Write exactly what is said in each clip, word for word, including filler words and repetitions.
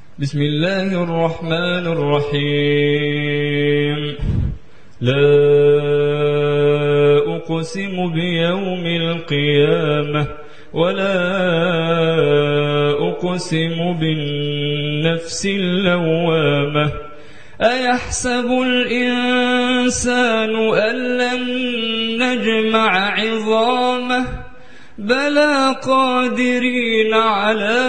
بسم الله الرحمن الرحيم. لا أقسم بيوم القيامة ولا أقسم بالنفس اللوامة أيحسب الإنسان أن لن نجمع عظامه بلى قادرين على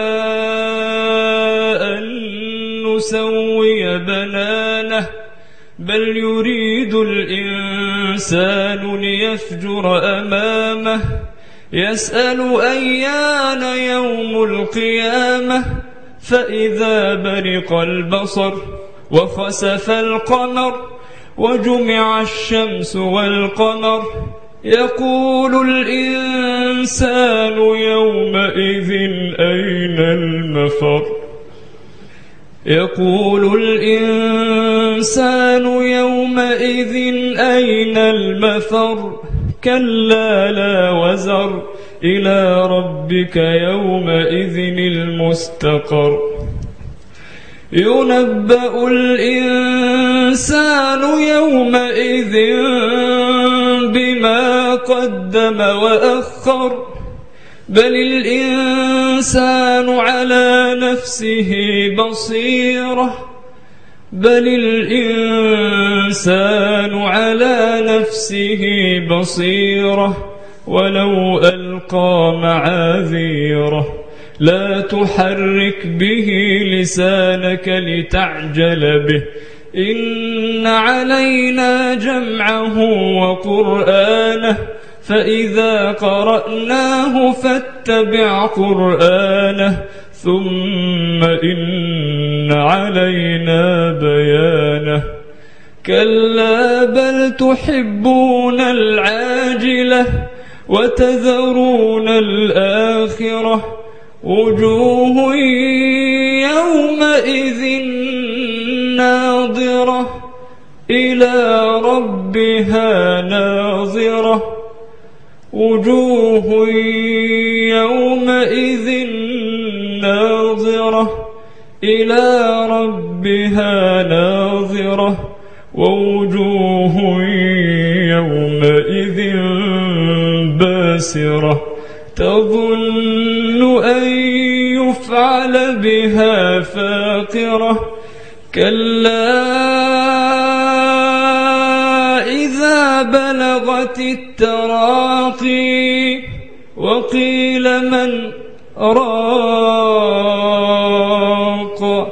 أن نسوي بنانه بل يريد الإنسان ليفجر أمامه يسأل أيان يوم القيامة فإذا برق البصر وخسف القمر وجمع الشمس والقمر يقول الإنسان يومئذ أين المفر يقول الإنسان يومئذ أين المفر كلا لا وزر إلى ربك يومئذ المستقر ينبأ الإنسان يومئذ بما قدم وأخر بل الإنسان على نفسه بصيرة بل الإنسان على نفسه بصيرة ولو ألقى معاذيره لا تحرك به لسانك لتعجل به إن علينا جمعه وقرآنه فإذا قرأناه فاتبع قرآنه ثم إن علينا بيانه كلا بل تحبون العاجلة وتذرون الآخرة وجوه يومئذ ناظرة إلى ربها ناظرة وجوه يومئذ ناظرة إلى ربها ناظرة ووجوه يومئذ باسرة تظن أن يفعل بها فاقرة كلا إذا بلغت التراقي وقيل من راق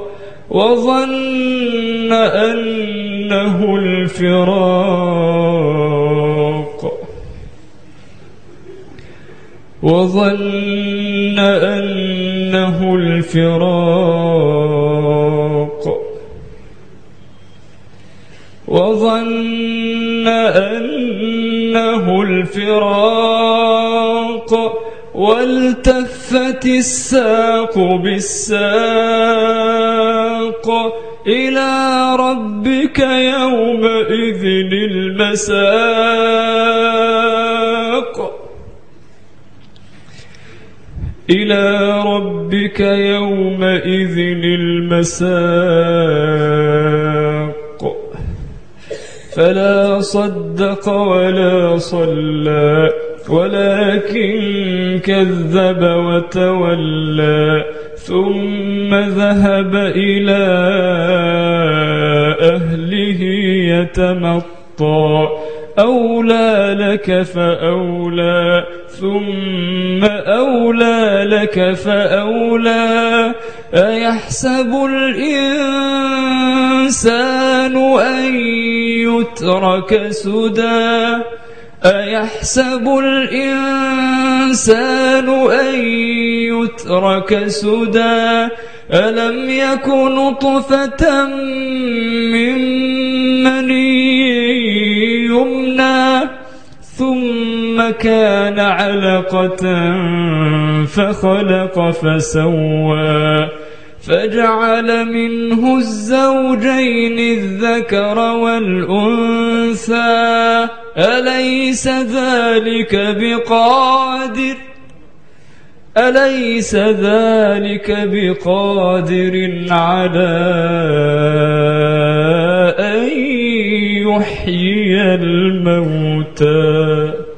وظن أنه الفراق وظن أنه الفراق وظن أنه الفراق والتفت الساق بالساق إلى ربك يومئذ المساق إلى ربك يومئذ المساق فلا صدق ولا صلى ولكن كذب وتولى ثم ذهب إلى أهله يتمطى أولى لك فأولى ثم أولى لك فأولى أيحسب الإنسان أن يترك سدى أيحسب الإنسان أن يترك سدى ألم يكن نطفة من مني يمنى ثم كان علقة فخلق فسوى فجعل منه الزوجين الذكر والأنثى أليس ذلك بقادر أليس ذلك بقادر على أن يحيي الموتى